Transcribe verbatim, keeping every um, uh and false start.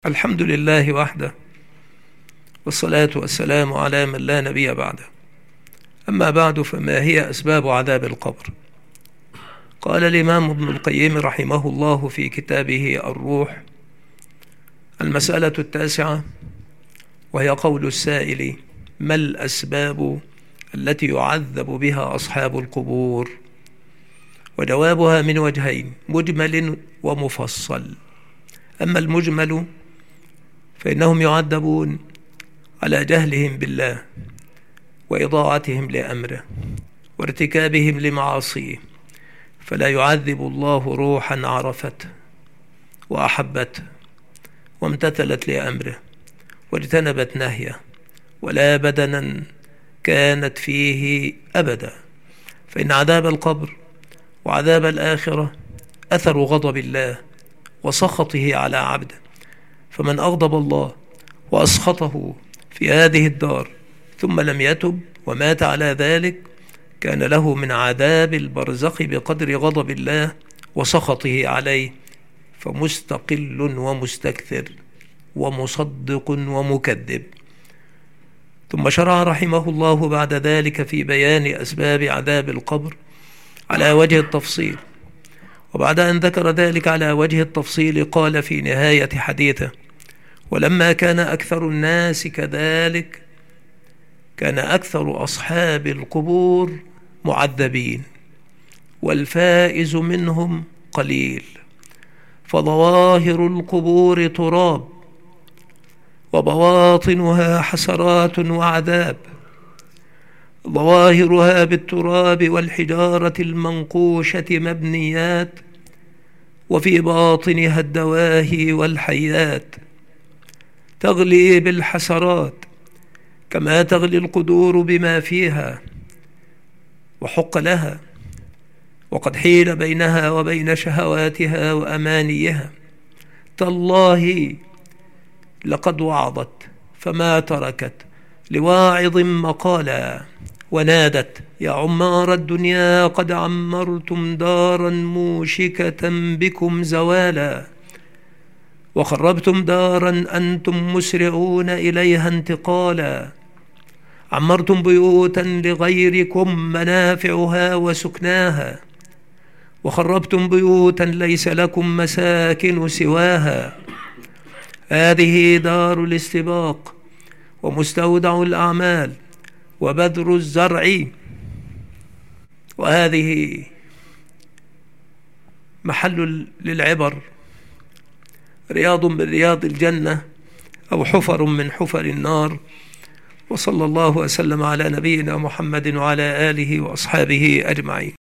الحمد لله وحده، والصلاة والسلام على من لا نبي بعده. أما بعد، فما هي أسباب عذاب القبر؟ قال الإمام ابن القيم رحمه الله في كتابه الروح: المسألة التاسعة، وهي قول السائل: ما الأسباب التي يعذب بها أصحاب القبور؟ وجوابها من وجهين: مجمل ومفصل. أما المجمل فإنهم يعذبون على جهلهم بالله وإضاعتهم لأمره وارتكابهم لمعاصيه، فلا يعذب الله روحا عرفته وأحبته وامتثلت لأمره واجتنبت نهيه، ولا بدنا كانت فيه أبدا، فإن عذاب القبر وعذاب الآخرة أثر غضب الله وسخطه على عبده، فمن أغضب الله وأسخطه في هذه الدار ثم لم يتب ومات على ذلك، كان له من عذاب البرزخ بقدر غضب الله وسخطه عليه، فمستقل ومستكثر ومصدق ومكذب. ثم شرع رحمه الله بعد ذلك في بيان أسباب عذاب القبر على وجه التفصيل، وبعد أن ذكر ذلك على وجه التفصيل قال في نهاية حديثه: ولما كان أكثر الناس كذلك، كان أكثر أصحاب القبور معذبين، والفائز منهم قليل، فظواهر القبور تراب، وبواطنها حسرات وعذاب، ظواهرها بالتراب والحجارة المنقوشة مبنيات، وفي باطنها الدواهي والحيات، تغلي بالحسرات كما تغلي القدور بما فيها، وحق لها، وقد حيل بينها وبين شهواتها وأمانيها. تالله لقد وعظت فما تركت لواعظ مقالا، ونادت: يا عمار الدنيا قد عمرتم دارا موشكة بكم زوالا، وخربتم دارا أنتم مسرعون إليها انتقالا، عمرتم بيوتا لغيركم منافعها وسكناها، وخربتم بيوتا ليس لكم مساكن سواها. هذه دار الاستباق ومستودع الأعمال وبذر الزرع، وهذه محل للعبر، رياض من رياض الجنة أو حفر من حفر النار. وصلى الله وسلم على نبينا محمد وعلى آله وأصحابه أجمعين.